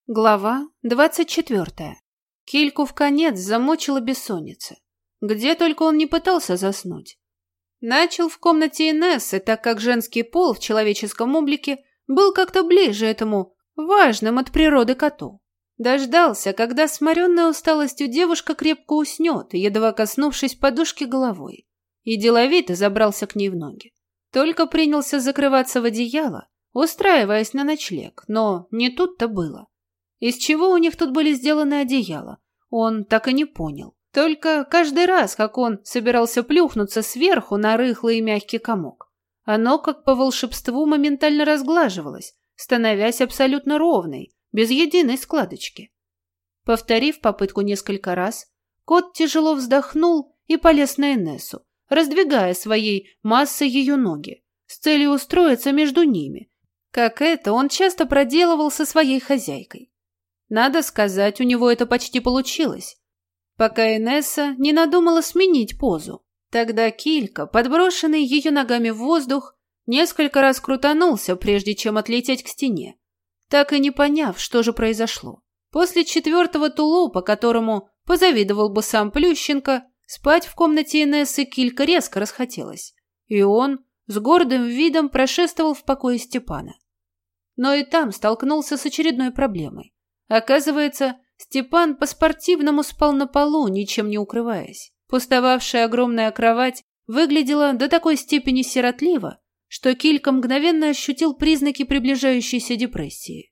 Глава 24. Кильку вконец замучила бессонница. Где только он не пытался заснуть. Начал в комнате Инессы, так как женский пол в человеческом облике был как-то ближе этому важным от природы коту. Дождался, когда сморенная усталостью девушка крепко уснет, едва коснувшись подушки головой, и деловито забрался к ней в ноги. Только принялся закрываться в одеяло, устраиваясь на ночлег, но не тут-то было. Из чего у них тут были сделаны одеяла, он так и не понял. Только каждый раз, как он собирался плюхнуться сверху на рыхлый и мягкий комок, оно, как по волшебству, моментально разглаживалось, становясь абсолютно ровной, без единой складочки. Повторив попытку несколько раз, кот тяжело вздохнул и полез на Инессу, раздвигая своей массой ее ноги, с целью устроиться между ними, как это он часто проделывал со своей хозяйкой. Надо сказать, у него это почти получилось, пока Инесса не надумала сменить позу. Тогда Килька, подброшенный ее ногами в воздух, несколько раз крутанулся, прежде чем отлететь к стене, так и не поняв, что же произошло. После четвертого тулупа, которому позавидовал бы сам Плющенко, спать в комнате Инессы Килька резко расхотелось, и он с гордым видом прошествовал в покое Степана. Но и там столкнулся с очередной проблемой. Оказывается, Степан по-спортивному спал на полу, ничем не укрываясь. Пустовавшая огромная кровать выглядела до такой степени сиротливо, что Килька мгновенно ощутил признаки приближающейся депрессии.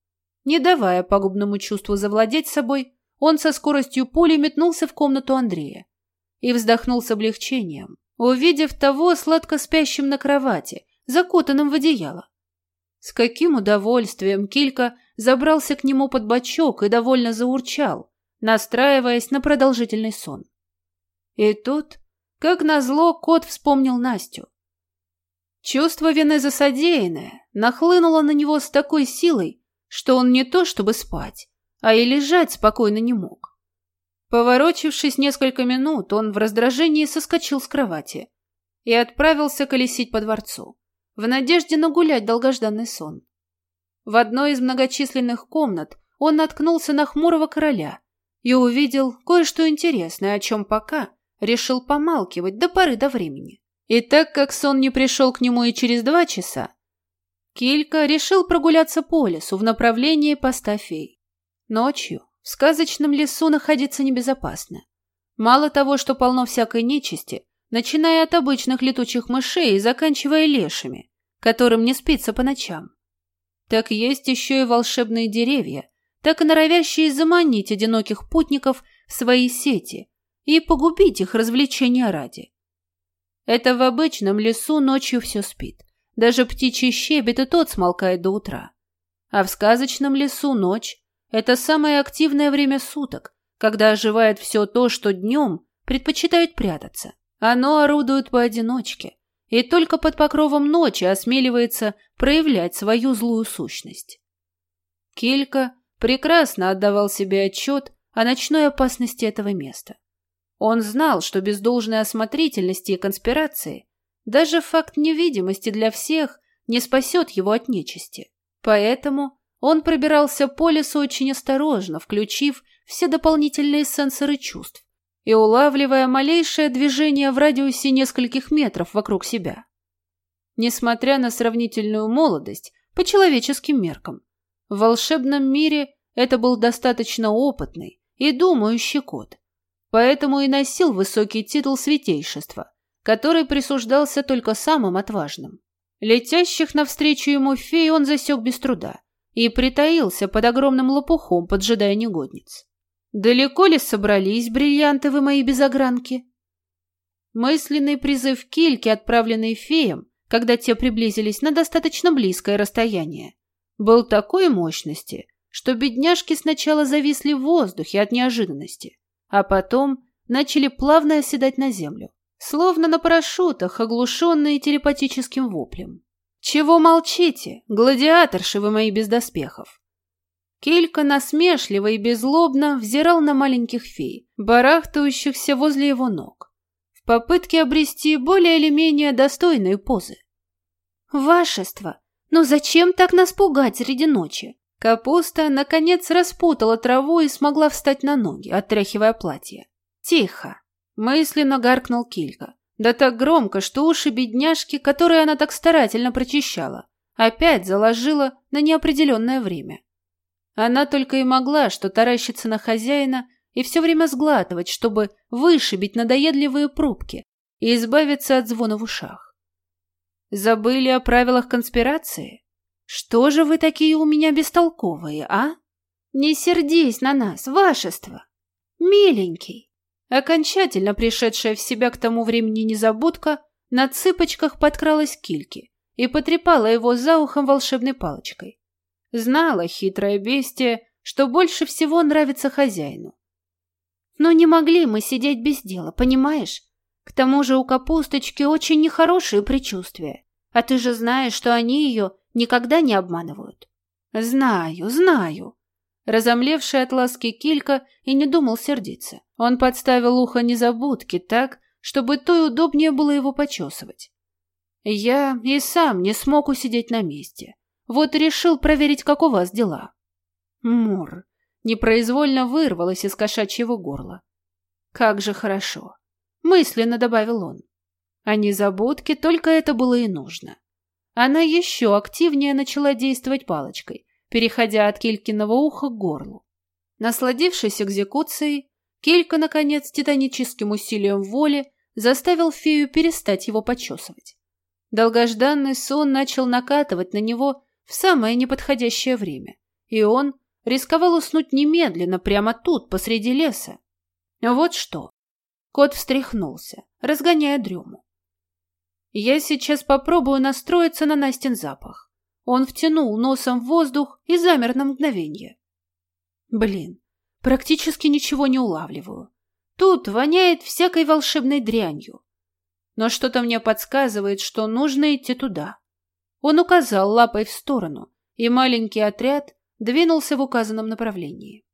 Не давая пагубному чувству завладеть собой, он со скоростью пули метнулся в комнату Андрея и вздохнул с облегчением, увидев того сладко спящим на кровати, закутанным в одеяло. С каким удовольствием Килька забрался к нему под бочок и довольно заурчал, настраиваясь на продолжительный сон. И тут, как назло, кот вспомнил Настю. Чувство вины за содеянное нахлынуло на него с такой силой, что он не то чтобы спать, а и лежать спокойно не мог. Поворочившись несколько минут, он в раздражении соскочил с кровати и отправился колесить по дворцу, в надежде нагулять долгожданный сон. В одной из многочисленных комнат он наткнулся на хмурого короля и увидел кое-что интересное, о чем пока решил помалкивать до поры до времени. И так как сон не пришел к нему и через 2 часа, Килька решил прогуляться по лесу в направлении поста фей. Ночью в сказочном лесу находиться небезопасно. Мало того, что полно всякой нечисти, начиная от обычных летучих мышей и заканчивая лешими, которым не спится по ночам, так есть еще и волшебные деревья, так и норовящие заманить одиноких путников в свои сети и погубить их развлечения ради. Это в обычном лесу ночью все спит, даже птичий щебет и тот смолкает до утра. А в сказочном лесу ночь – это самое активное время суток, когда оживает все то, что днем предпочитает прятаться. Оно орудует поодиночке и только под покровом ночи осмеливается проявлять свою злую сущность. Килька прекрасно отдавал себе отчет о ночной опасности этого места. Он знал, что без должной осмотрительности и конспирации даже факт невидимости для всех не спасет его от нечисти. Поэтому он пробирался по лесу очень осторожно, включив все дополнительные сенсоры чувств и улавливая малейшее движение в радиусе нескольких метров вокруг себя. Несмотря на сравнительную молодость по человеческим меркам, в волшебном мире это был достаточно опытный и думающий кот, поэтому и носил высокий титул святейшества, который присуждался только самым отважным. Летящих навстречу ему фей он засек без труда и притаился под огромным лопухом, поджидая негодниц. «Далеко ли собрались, бриллианты вы мои безогранки?» Мысленный призыв Кильки, отправленный феям, когда те приблизились на достаточно близкое расстояние, был такой мощности, что бедняжки сначала зависли в воздухе от неожиданности, а потом начали плавно оседать на землю, словно на парашютах, оглушенные телепатическим воплем. «Чего молчите, гладиаторши вы мои без доспехов?» Килька насмешливо и беззлобно взирал на маленьких фей, барахтающихся возле его ног, в попытке обрести более или менее достойные позы. «Вашество, ну зачем так нас пугать среди ночи? Капуста, наконец, распутала траву и смогла встать на ноги, отряхивая платье. «Тихо!» – мысленно гаркнул Килька. Да так громко, что уши бедняжки, которые она так старательно прочищала, опять заложила на неопределенное время. Она только и могла что таращиться на хозяина и все время сглатывать, чтобы вышибить надоедливые пробки и избавиться от звона в ушах. Забыли о правилах конспирации? Что же вы такие у меня бестолковые, а? Не сердись на нас, вашество. Миленький. Окончательно пришедшая в себя к тому времени незабудка на цыпочках подкралась к Кильке и потрепала его за ухом волшебной палочкой. Знала хитрое бестие, что больше всего нравится хозяину. Но не могли мы сидеть без дела, понимаешь? К тому же у капусточки очень нехорошие предчувствия, а ты же знаешь, что они ее никогда не обманывают. Знаю, знаю. Разомлевший от ласки Килька и не думал сердиться. Он подставил ухо незабудке так, чтобы той удобнее было его почесывать. Я и сам не смог усидеть на месте. Вот и решил проверить, как у вас дела. Мур. Непроизвольно вырвалось из кошачьего горла. Как же хорошо. Мысленно добавил он. А незабудке только это было и нужно. Она еще активнее начала действовать палочкой, переходя от Килькиного уха к горлу. Насладившись экзекуцией, Килька, наконец, титаническим усилием воли заставил фею перестать его почесывать. Долгожданный сон начал накатывать на него в самое неподходящее время, и он рисковал уснуть немедленно прямо тут, посреди леса. Вот что. Кот встряхнулся, разгоняя дрему. Я сейчас попробую настроиться на Настин запах. Он втянул носом в воздух и замер на мгновение. Блин, практически ничего не улавливаю. Тут воняет всякой волшебной дрянью. Но что-то мне подсказывает, что нужно идти туда. Он указал лапой в сторону, и маленький отряд двинулся в указанном направлении.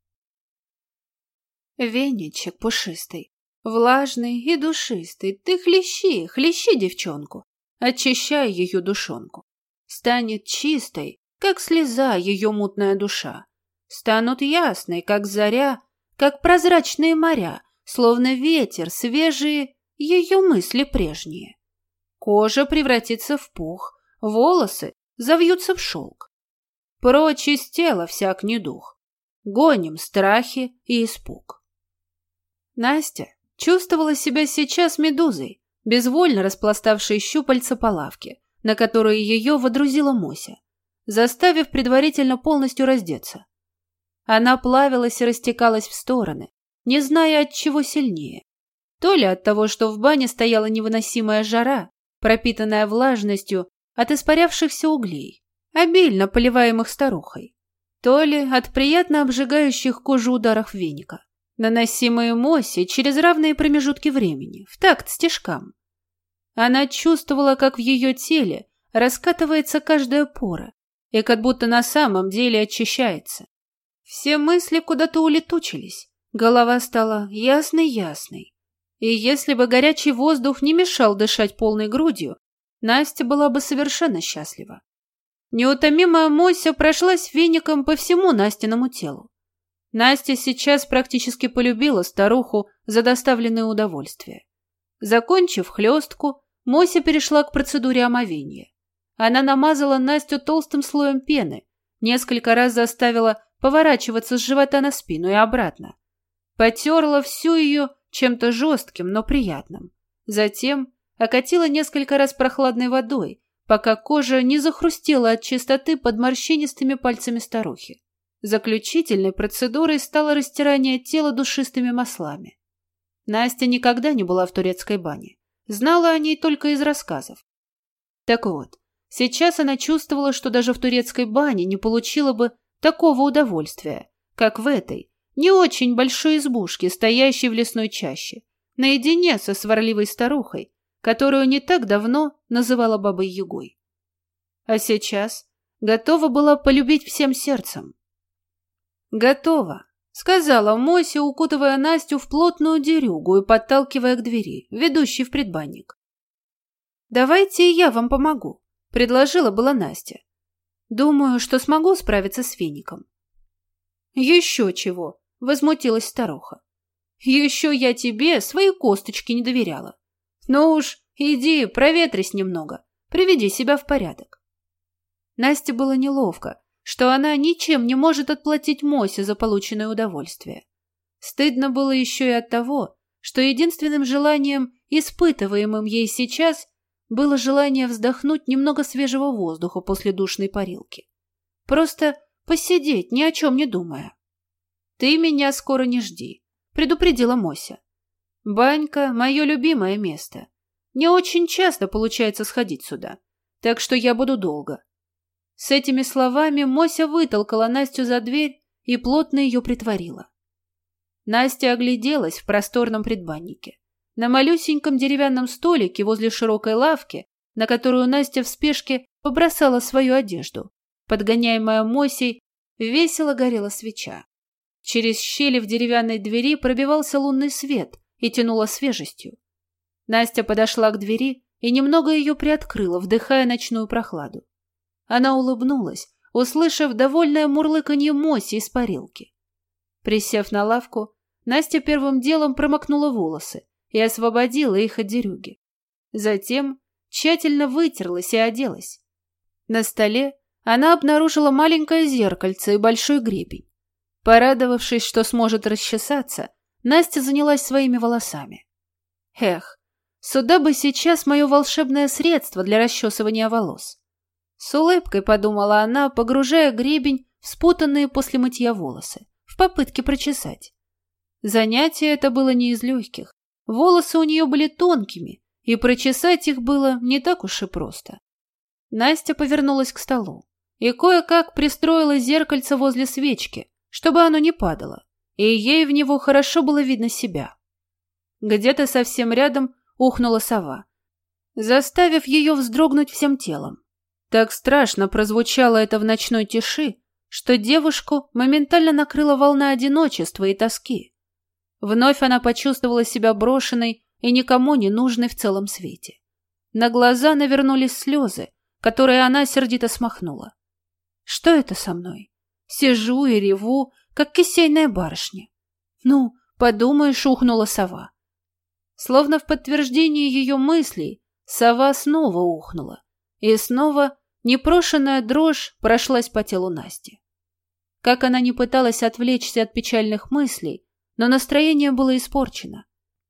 Веничек пушистый, влажный и душистый, ты хлещи, хлещи девчонку, очищай ее душонку. Станет чистой, как слеза ее мутная душа. Станут ясной, как заря, как прозрачные моря, словно ветер, свежие ее мысли прежние. Кожа превратится в пух, волосы завьются в шелк. Прочь из тела всяк недух. Гоним страхи и испуг. Настя чувствовала себя сейчас медузой, безвольно распластавшей щупальца по лавке, на которые ее водрузила Мося, заставив предварительно полностью раздеться. Она плавилась и растекалась в стороны, не зная, от чего сильнее. То ли от того, что в бане стояла невыносимая жара, пропитанная влажностью от испарявшихся углей, обильно поливаемых старухой, то ли от приятно обжигающих кожу ударов веника, наносимые Мосе через равные промежутки времени, в такт стежкам. Она чувствовала, как в ее теле раскатывается каждая пора и как будто на самом деле очищается. Все мысли куда-то улетучились, голова стала ясной-ясной. И если бы горячий воздух не мешал дышать полной грудью, Настя была бы совершенно счастлива. Неутомимая Мося прошлась веником по всему Настиному телу. Настя сейчас практически полюбила старуху за доставленное удовольствие. Закончив хлестку, Мося перешла к процедуре омовения. Она намазала Настю толстым слоем пены, несколько раз заставила поворачиваться с живота на спину и обратно. Потерла всю ее чем-то жестким, но приятным. Затем окатила несколько раз прохладной водой, пока кожа не захрустела от чистоты под морщинистыми пальцами старухи. Заключительной процедурой стало растирание тела душистыми маслами. Настя никогда не была в турецкой бане. Знала о ней только из рассказов. Так вот, сейчас она чувствовала, что даже в турецкой бане не получила бы такого удовольствия, как в этой, не очень большой избушке, стоящей в лесной чаще, наедине со сварливой старухой, которую не так давно называла Бабой-Ягой. А сейчас готова была полюбить всем сердцем. «Готова», — сказала Мося, укутывая Настю в плотную дерюгу и подталкивая к двери, ведущей в предбанник. «Давайте я вам помогу», — предложила была Настя. «Думаю, что смогу справиться с веником. Еще чего, возмутилась старуха. Еще я тебе свои косточки не доверяла. Ну уж, иди, проветрись немного, приведи себя в порядок. Насте было неловко, что она ничем не может отплатить Мосе за полученное удовольствие. Стыдно было еще и от того, что единственным желанием, испытываемым ей сейчас, было желание вздохнуть немного свежего воздуха после душной парилки. Просто посидеть, ни о чем не думая. «Ты меня скоро не жди», — предупредила Мося. «Банька — мое любимое место. Не очень часто получается сходить сюда, так что я буду долго». С этими словами Мося вытолкала Настю за дверь и плотно ее притворила. Настя огляделась в просторном предбаннике. На малюсеньком деревянном столике возле широкой лавки, на которую Настя в спешке побросала свою одежду, подгоняемая Мосей, весело горела свеча. Через щели в деревянной двери пробивался лунный свет и тянуло свежестью. Настя подошла к двери и немного ее приоткрыла, вдыхая ночную прохладу. Она улыбнулась, услышав довольное мурлыканье Моси из парилки. Присев на лавку, Настя первым делом промокнула волосы и освободила их от дерюги. Затем тщательно вытерлась и оделась. На столе она обнаружила маленькое зеркальце и большой гребень. Порадовавшись, что сможет расчесаться, Настя занялась своими волосами. Эх, сюда бы сейчас мое волшебное средство для расчесывания волос. С улыбкой подумала она, погружая гребень в спутанные после мытья волосы, в попытке прочесать. Занятие это было не из легких. Волосы у нее были тонкими, и прочесать их было не так уж и просто. Настя повернулась к столу и кое-как пристроила зеркальце возле свечки, чтобы оно не падало, и ей в него хорошо было видно себя. Где-то совсем рядом ухнула сова, заставив ее вздрогнуть всем телом. Так страшно прозвучало это в ночной тиши, что девушку моментально накрыла волна одиночества и тоски. Вновь она почувствовала себя брошенной и никому не нужной в целом свете. На глаза навернулись слезы, которые она сердито смахнула. Что это со мной? Сижу и реву, как кисейная барышня. Ну, подумаешь, ухнула сова. Словно в подтверждение ее мыслей, сова снова ухнула. И снова непрошенная дрожь прошлась по телу Насти. Как она ни пыталась отвлечься от печальных мыслей, но настроение было испорчено.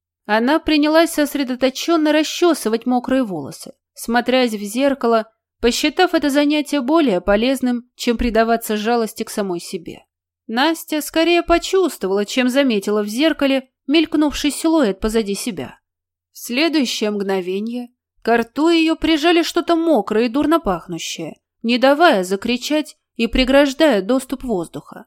Она принялась сосредоточенно расчесывать мокрые волосы, смотрясь в зеркало, посчитав это занятие более полезным, чем предаваться жалости к самой себе. Настя скорее почувствовала, чем заметила в зеркале мелькнувший силуэт позади себя. В следующее мгновение ко рту ее прижали что-то мокрое и дурно пахнущее, не давая закричать и преграждая доступ воздуха.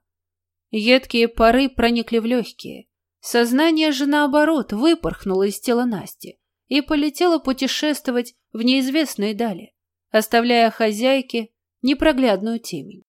Едкие пары проникли в легкие. Сознание же, наоборот, выпорхнуло из тела Насти и полетело путешествовать в неизвестные дали, оставляя хозяйке непроглядную темень.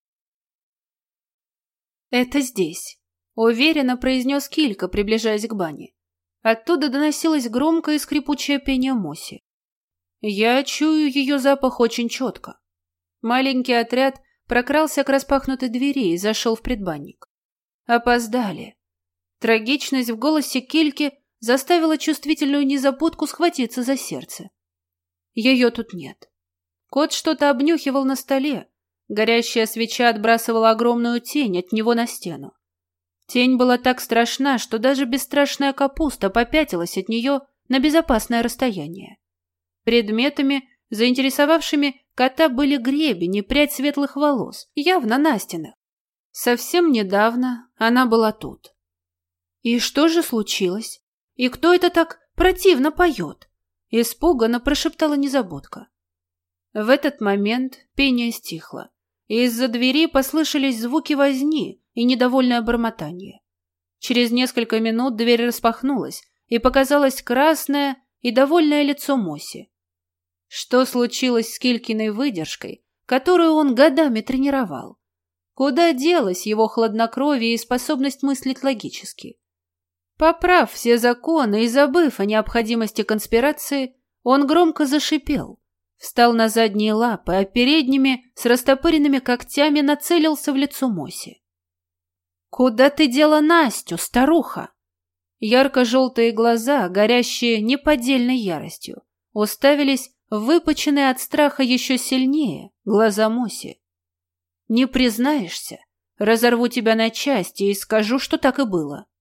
«Это здесь», — уверенно произнес Килька, приближаясь к бане. Оттуда доносилось громкое и скрипучее пение Моси. Я чую ее запах очень четко. Маленький отряд прокрался к распахнутой двери и зашел в предбанник. Опоздали. Трагичность в голосе Кильки заставила чувствительную незабудку схватиться за сердце. Ее тут нет. Кот что-то обнюхивал на столе. Горящая свеча отбрасывала огромную тень от него на стену. Тень была так страшна, что даже бесстрашная капуста попятилась от нее на безопасное расстояние. Предметами, заинтересовавшими кота, были гребень и прядь светлых волос, явно Настиных. Совсем недавно она была тут. И что же случилось? И кто это так противно поет? Испуганно прошептала незабудка. В этот момент пение стихло, и из-за двери послышались звуки возни и недовольное бормотание. Через несколько минут дверь распахнулась, и показалось красное и довольное лицо Моси. Что случилось с Килькиной выдержкой, которую он годами тренировал? Куда делась его хладнокровие и способность мыслить логически? Поправ все законы и забыв о необходимости конспирации, он громко зашипел, встал на задние лапы, а передними с растопыренными когтями нацелился в лицо Моси. «Куда ты дела Настю, старуха?» Ярко-желтые глаза, горящие неподдельной яростью, уставились выпученные от страха еще сильнее глаза Моси. «Не признаешься? Разорву тебя на части и скажу, что так и было».